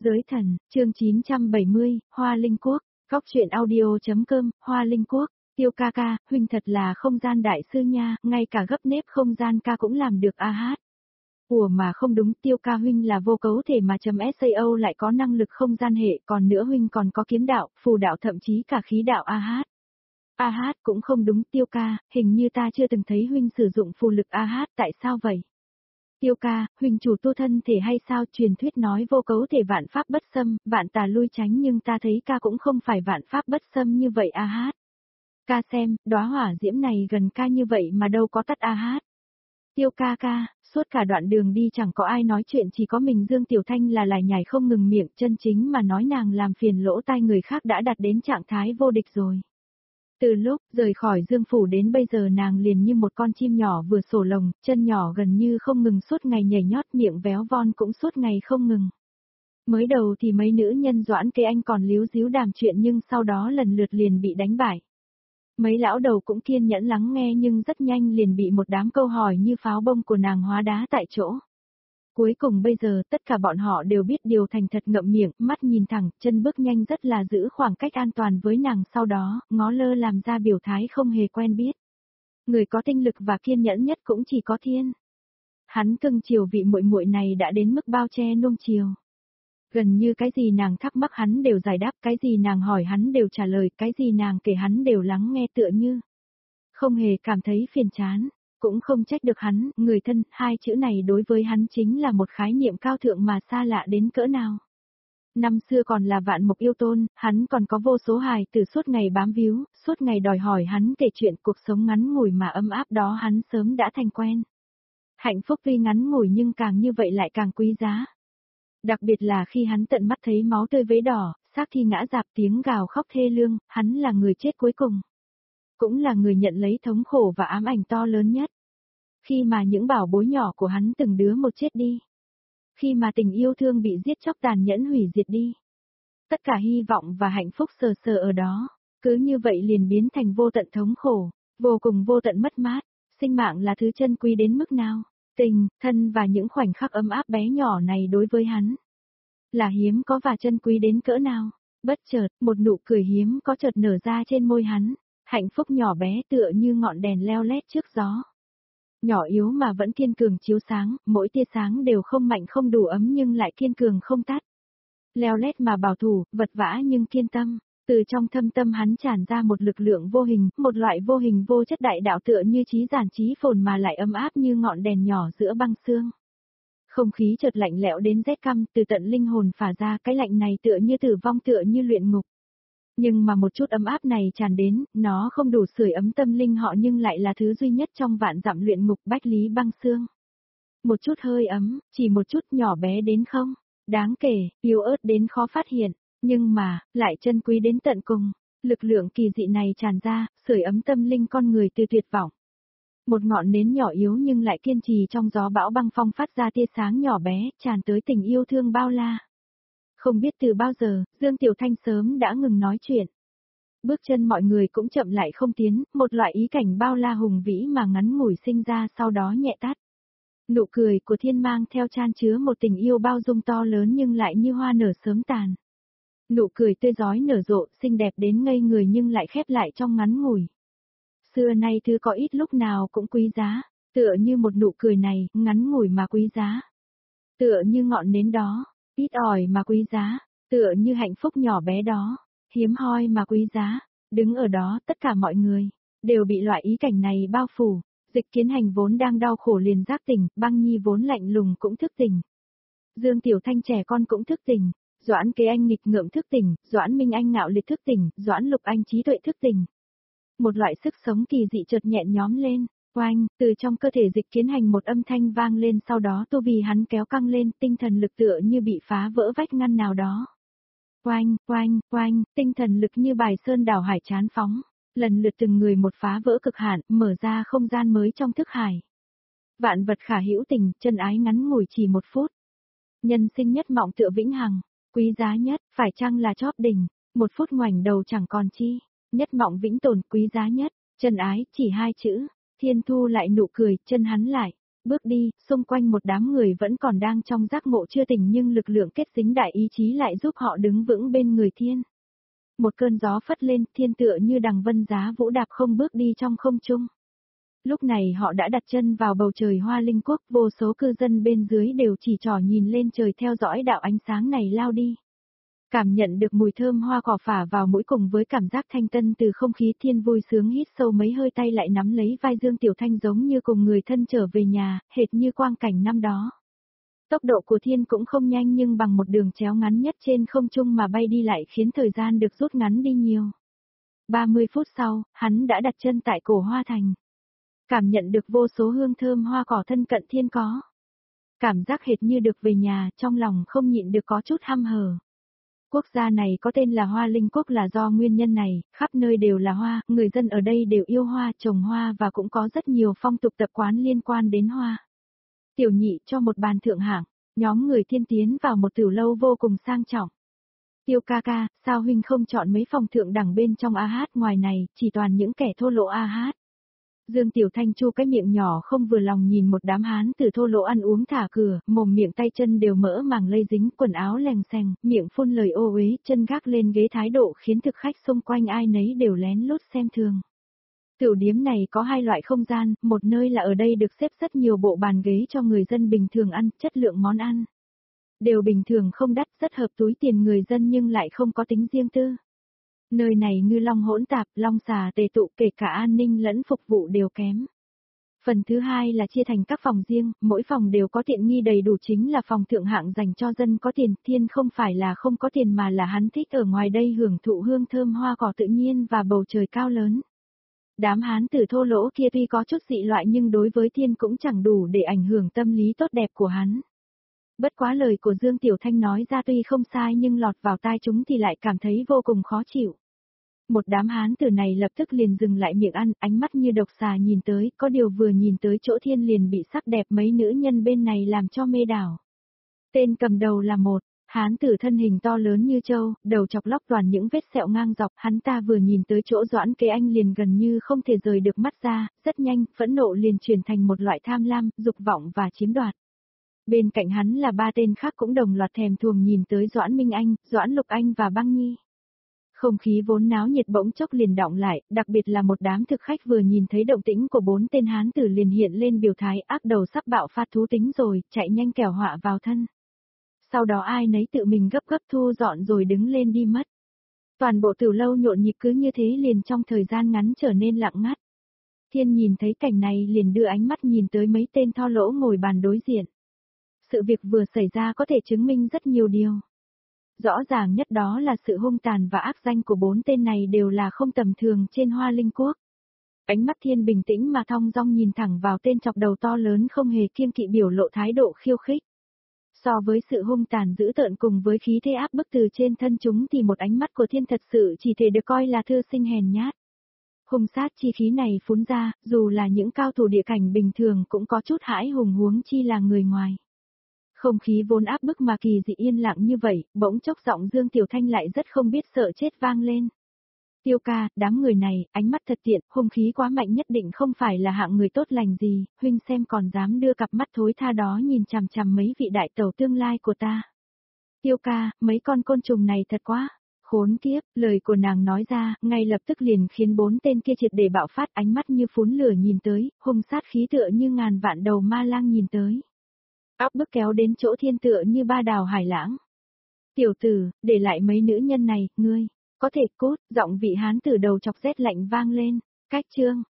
Giới thần, chương 970, Hoa Linh Quốc, góc truyện audio.com, Hoa Linh Quốc, Tiêu ca ca, huynh thật là không gian đại sư nha, ngay cả gấp nếp không gian ca cũng làm được a hát. Ủa mà không đúng, Tiêu ca huynh là vô cấu thể mà .sao lại có năng lực không gian hệ, còn nữa huynh còn có kiếm đạo, phù đạo thậm chí cả khí đạo a hát. A hát cũng không đúng Tiêu ca, hình như ta chưa từng thấy huynh sử dụng phù lực a hát, tại sao vậy? Tiêu ca, huynh chủ tu thân thể hay sao? Truyền thuyết nói vô cấu thể vạn pháp bất xâm, vạn tà lui tránh, nhưng ta thấy ca cũng không phải vạn pháp bất xâm như vậy a hát. Ca xem, đóa hỏa diễm này gần ca như vậy mà đâu có tắt a hát. Tiêu ca ca, suốt cả đoạn đường đi chẳng có ai nói chuyện, chỉ có mình Dương Tiểu Thanh là lải nhải không ngừng miệng, chân chính mà nói nàng làm phiền lỗ tai người khác đã đạt đến trạng thái vô địch rồi. Từ lúc rời khỏi Dương Phủ đến bây giờ nàng liền như một con chim nhỏ vừa sổ lồng, chân nhỏ gần như không ngừng suốt ngày nhảy nhót, miệng véo von cũng suốt ngày không ngừng. Mới đầu thì mấy nữ nhân Doãn Kế Anh còn líu díu đàm chuyện, nhưng sau đó lần lượt liền bị đánh bại. Mấy lão đầu cũng kiên nhẫn lắng nghe, nhưng rất nhanh liền bị một đám câu hỏi như pháo bông của nàng hóa đá tại chỗ. Cuối cùng bây giờ tất cả bọn họ đều biết điều, thành thật ngậm miệng, mắt nhìn thẳng, chân bước nhanh, rất là giữ khoảng cách an toàn với nàng, sau đó, ngó lơ làm ra biểu thái không hề quen biết. Người có tinh lực và kiên nhẫn nhất cũng chỉ có Thiên. Hắn cưng chiều vị muội muội này đã đến mức bao che nuông chiều. Gần như cái gì nàng thắc mắc hắn đều giải đáp, cái gì nàng hỏi hắn đều trả lời, cái gì nàng kể hắn đều lắng nghe, tựa như không hề cảm thấy phiền chán. Cũng không trách được hắn, người thân, hai chữ này đối với hắn chính là một khái niệm cao thượng mà xa lạ đến cỡ nào. Năm xưa còn là vạn mục yêu tôn, hắn còn có vô số hài tử suốt ngày bám víu, suốt ngày đòi hỏi hắn kể chuyện cuộc sống ngắn ngủi mà ấm áp đó hắn sớm đã thành quen. Hạnh phúc tuy ngắn ngủi nhưng càng như vậy lại càng quý giá. Đặc biệt là khi hắn tận mắt thấy máu tươi vế đỏ, xác thi ngã rạp, tiếng gào khóc thê lương, hắn là người chết cuối cùng. Cũng là người nhận lấy thống khổ và ám ảnh to lớn nhất. Khi mà những bảo bối nhỏ của hắn từng đứa một chết đi. Khi mà tình yêu thương bị giết chóc tàn nhẫn hủy diệt đi. Tất cả hy vọng và hạnh phúc sờ sờ ở đó, cứ như vậy liền biến thành vô tận thống khổ, vô cùng vô tận mất mát. Sinh mạng là thứ chân quý đến mức nào? Tình, thân và những khoảnh khắc ấm áp bé nhỏ này đối với hắn là hiếm có và chân quý đến cỡ nào? Bất chợt, một nụ cười hiếm có chợt nở ra trên môi hắn. Hạnh phúc nhỏ bé tựa như ngọn đèn leo lét trước gió. Nhỏ yếu mà vẫn kiên cường chiếu sáng, mỗi tia sáng đều không mạnh không đủ ấm nhưng lại kiên cường không tắt. Leo lét mà bảo thủ, vật vã nhưng kiên tâm. Từ trong thâm tâm hắn tràn ra một lực lượng vô hình, một loại vô hình vô chất đại đạo, tựa như chí giản chí phồn mà lại ấm áp như ngọn đèn nhỏ giữa băng sương. Không khí chợt lạnh lẽo đến rét căm, từ tận linh hồn phả ra, cái lạnh này tựa như tử vong, tựa như luyện ngục. Nhưng mà một chút ấm áp này tràn đến, nó không đủ sưởi ấm tâm linh họ nhưng lại là thứ duy nhất trong vạn dặm luyện ngục bách lý băng xương. Một chút hơi ấm, chỉ một chút, nhỏ bé đến không đáng kể, yếu ớt đến khó phát hiện, nhưng mà, lại chân quý đến tận cùng. Lực lượng kỳ dị này tràn ra, sưởi ấm tâm linh con người từ tuyệt vọng. Một ngọn nến nhỏ yếu nhưng lại kiên trì trong gió bão băng phong phát ra tia sáng nhỏ bé, tràn tới tình yêu thương bao la. Không biết từ bao giờ, Dương Tiểu Thanh sớm đã ngừng nói chuyện. Bước chân mọi người cũng chậm lại không tiến, một loại ý cảnh bao la hùng vĩ mà ngắn ngủi sinh ra sau đó nhẹ tắt. Nụ cười của Thiên mang theo chan chứa một tình yêu bao dung to lớn nhưng lại như hoa nở sớm tàn. Nụ cười tươi rói nở rộ, xinh đẹp đến ngây người nhưng lại khép lại trong ngắn ngủi. Xưa nay thứ có ít lúc nào cũng quý giá, tựa như một nụ cười này, ngắn ngủi mà quý giá. Tựa như ngọn nến đó, ít ỏi mà quý giá, tựa như hạnh phúc nhỏ bé đó, hiếm hoi mà quý giá. Đứng ở đó tất cả mọi người đều bị loại ý cảnh này bao phủ. Dịch Kiến Hành vốn đang đau khổ liền giác tỉnh, Băng Nhi vốn lạnh lùng cũng thức tỉnh. Dương Tiểu Thanh trẻ con cũng thức tỉnh, Doãn Kế Anh nghịch ngợm thức tỉnh, Doãn Minh Anh ngạo liệt thức tỉnh, Doãn Lục Anh trí tuệ thức tỉnh. Một loại sức sống kỳ dị chợt nhẹn nhóm lên. Oanh, từ trong cơ thể Dịch Kiến Hành một âm thanh vang lên, sau đó tu vi hắn kéo căng lên, tinh thần lực tựa như bị phá vỡ vách ngăn nào đó. Oanh, oanh, oanh, tinh thần lực như bài sơn đảo hải chán phóng, lần lượt từng người một phá vỡ cực hạn, mở ra không gian mới trong thức hải. Vạn vật khả hữu tình, chân ái ngắn ngủi chỉ một phút. Nhân sinh nhất mộng tựa vĩnh hằng, quý giá nhất, phải chăng là chóp đỉnh, một phút ngoảnh đầu chẳng còn chi, nhất mộng vĩnh tồn, quý giá nhất, chân ái, chỉ hai chữ. Thiên thu lại nụ cười, chân hắn lại, Bước đi, xung quanh một đám người vẫn còn đang trong giác ngộ chưa tỉnh nhưng lực lượng kết dính đại ý chí lại giúp họ đứng vững bên người thiên. Một cơn gió phất lên, thiên tựa như đằng vân giá vũ đạp không bước đi trong không trung. Lúc này họ đã đặt chân vào bầu trời Hoa Linh Quốc, vô số cư dân bên dưới đều chỉ trỏ nhìn lên trời theo dõi đạo ánh sáng này lao đi. Cảm nhận được mùi thơm hoa cỏ phả vào mũi cùng với cảm giác thanh tân từ không khí, thiên vui sướng hít sâu mấy hơi, tay lại nắm lấy vai Dương Tiểu Thanh giống như cùng người thân trở về nhà, hệt như quang cảnh năm đó. Tốc độ của thiên cũng không nhanh nhưng bằng một đường chéo ngắn nhất trên không trung mà bay đi lại khiến thời gian được rút ngắn đi nhiều. 30 phút sau, hắn đã đặt chân tại cổ Hoa Thành. Cảm nhận được vô số hương thơm hoa cỏ thân cận thiên có. Cảm giác hệt như được về nhà, trong lòng không nhịn được có chút hăm hở. Quốc gia này có tên là Hoa Linh Quốc là do nguyên nhân này, khắp nơi đều là hoa, người dân ở đây đều yêu hoa, trồng hoa và cũng có rất nhiều phong tục tập quán liên quan đến hoa. Tiểu nhị cho một bàn thượng hạng, nhóm người thiên tiến vào một tiểu lâu vô cùng sang trọng. Tiêu ca ca, sao huynh không chọn mấy phòng thượng đẳng bên trong a hát, ngoài này, chỉ toàn những kẻ thô lỗ a hát. Dương Tiểu Thanh chu cái miệng nhỏ không vừa lòng nhìn một đám hán từ thô lỗ ăn uống thả cửa, mồm miệng tay chân đều mỡ màng lây dính, quần áo lèng xèng, miệng phun lời ô uế, chân gác lên ghế thái độ khiến thực khách xung quanh ai nấy đều lén lút xem thường. Tiểu điếm này có hai loại không gian, một nơi là ở đây được xếp rất nhiều bộ bàn ghế cho người dân bình thường ăn, chất lượng món ăn đều bình thường không đắt, rất hợp túi tiền người dân nhưng lại không có tính riêng tư. Nơi này ngư long hỗn tạp, long xà tề tụ, kể cả an ninh lẫn phục vụ đều kém. Phần thứ hai là chia thành các phòng riêng, mỗi phòng đều có tiện nghi đầy đủ, chính là phòng thượng hạng dành cho dân có tiền. Thiên không phải là không có tiền mà là hắn thích ở ngoài đây hưởng thụ hương thơm hoa cỏ tự nhiên và bầu trời cao lớn. Đám hán tử thô lỗ kia tuy có chút dị loại nhưng đối với thiên cũng chẳng đủ để ảnh hưởng tâm lý tốt đẹp của hắn. Bất quá lời của Dương Tiểu Thanh nói ra tuy không sai nhưng lọt vào tai chúng thì lại cảm thấy vô cùng khó chịu. Một đám hán tử này lập tức liền dừng lại miệng ăn, ánh mắt như độc xà nhìn tới, có điều vừa nhìn tới chỗ thiên liền bị sắc đẹp mấy nữ nhân bên này làm cho mê đảo. Tên cầm đầu là một hán tử thân hình to lớn như trâu, đầu chọc lóc toàn những vết sẹo ngang dọc, hắn ta vừa nhìn tới chỗ Doãn Kế Anh liền gần như không thể rời được mắt ra, rất nhanh, phẫn nộ liền chuyển thành một loại tham lam, dục vọng và chiếm đoạt. Bên cạnh hắn là ba tên khác cũng đồng loạt thèm thuồng nhìn tới Doãn Minh Anh, Doãn Lục Anh và Băng Nhi. Không khí vốn náo nhiệt bỗng chốc liền đọng lại, đặc biệt là một đám thực khách vừa nhìn thấy động tĩnh của bốn tên hán tử liền hiện lên biểu thái ác đầu sắp bạo phát thú tính rồi, chạy nhanh kẻo họa vào thân. Sau đó ai nấy tự mình gấp gấp thu dọn rồi đứng lên đi mất. Toàn bộ tiểu lâu nhộn nhịp cứ như thế liền trong thời gian ngắn trở nên lặng ngắt. Thiên nhìn thấy cảnh này liền đưa ánh mắt nhìn tới mấy tên thô lỗ ngồi bàn đối diện. Sự việc vừa xảy ra có thể chứng minh rất nhiều điều. Rõ ràng nhất đó là sự hung tàn và ác danh của bốn tên này đều là không tầm thường trên Hoa Linh Quốc. Ánh mắt Thiên bình tĩnh mà thong dong nhìn thẳng vào tên chọc đầu to lớn không hề kiêng kỵ biểu lộ thái độ khiêu khích. So với sự hung tàn dữ tợn cùng với khí thế áp bức từ trên thân chúng thì một ánh mắt của Thiên thật sự chỉ thể được coi là thư sinh hèn nhát. Hung sát chi khí này phún ra, dù là những cao thủ địa cảnh bình thường cũng có chút hãi hùng huống chi là người ngoài. Không khí vốn áp bức mà kỳ dị yên lặng như vậy, bỗng chốc giọng Dương Tiểu Thanh lại rất không biết sợ chết vang lên. Tiêu ca, đám người này, ánh mắt thật tiện, hung khí quá mạnh nhất định không phải là hạng người tốt lành gì, huynh xem còn dám đưa cặp mắt thối tha đó nhìn chằm chằm mấy vị đại tẩu tương lai của ta. Tiêu ca, mấy con côn trùng này thật quá. Khốn kiếp, lời của nàng nói ra, ngay lập tức liền khiến bốn tên kia triệt để bạo phát, ánh mắt như phún lửa nhìn tới, hung sát khí tựa như ngàn vạn đầu ma lang nhìn tới. Áp bức kéo đến chỗ Thiên tựa như ba đào hải lãng. Tiểu tử, để lại mấy nữ nhân này, ngươi, có thể cút, giọng vị hán tử đầu chọc rét lạnh vang lên, cách chương.